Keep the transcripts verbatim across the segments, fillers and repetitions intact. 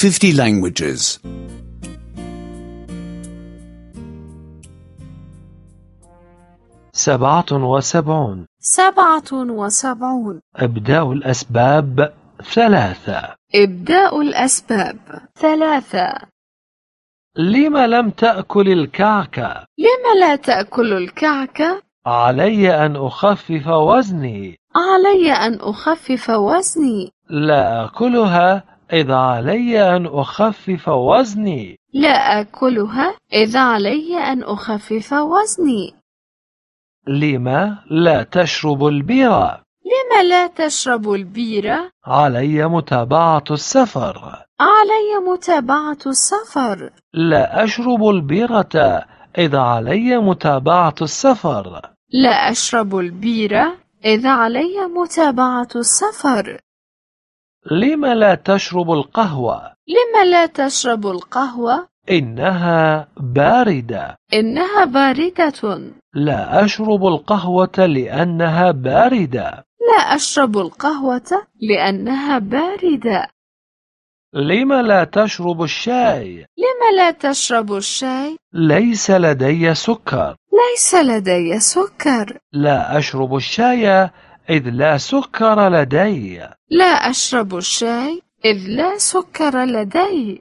fifty languages. سبعة وسبعون. سبعة وسبعون. إبداء الأسباب ثلاثة. إبداء الأسباب ثلاثة. لم لم تأكل الكعكة؟ لم لا تأكل الكعكة؟ علي أن أخفف وزني. علي أن أخفف وزني. لا أكلها إذا علي أن أخفف وزني. لا أكلها إذا علي أن أخفف وزني. لم لا تشرب البيرة؟ لم لا تشرب البيرة؟ علي متابعة السفر. علي متابعة السفر. لا أشرب البيرة إذا علي متابعة السفر. لا أشرب البيرة إذا علي متابعة السفر. لم لا تشرب القهوة؟ لم لا تشرب القهوة؟ إنها باردة. إنها باردة. لا أشرب القهوة لأنها باردة. لا أشرب القهوة لأنها باردة. لم لا تشرب الشاي؟ لم لا تشرب الشاي؟ ليس لدي سكر. ليس لدي سكر. لا أشرب الشاي إذ لا سكر لدي. لا أشرب الشاي إذ لا سكر لدي.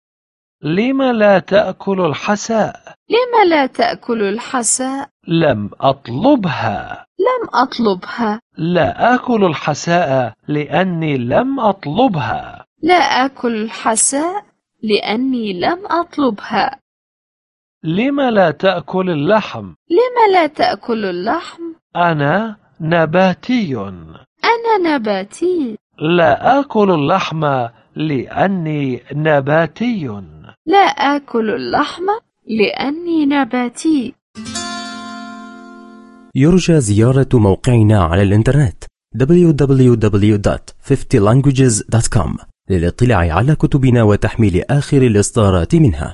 لم لا تأكل الحساء؟ لم لا تأكل الحساء؟ لم أطلبها. لم أطلبها. لا أكل الحساء لأني لم أطلبها. لا أكل الحساء لأني لم أطلبها. لم لا تأكل اللحم؟ لم لا تأكل اللحم؟ أنا نباتي. أنا نباتي. لا آكل اللحم لأني نباتي. لا آكل اللحم لأني نباتي. يرجى زيارة موقعنا على الإنترنت دبليو دبليو دبليو دوت fifty languages دوت كوم للاطلاع على كتبنا وتحميل آخر الإصدارات منها.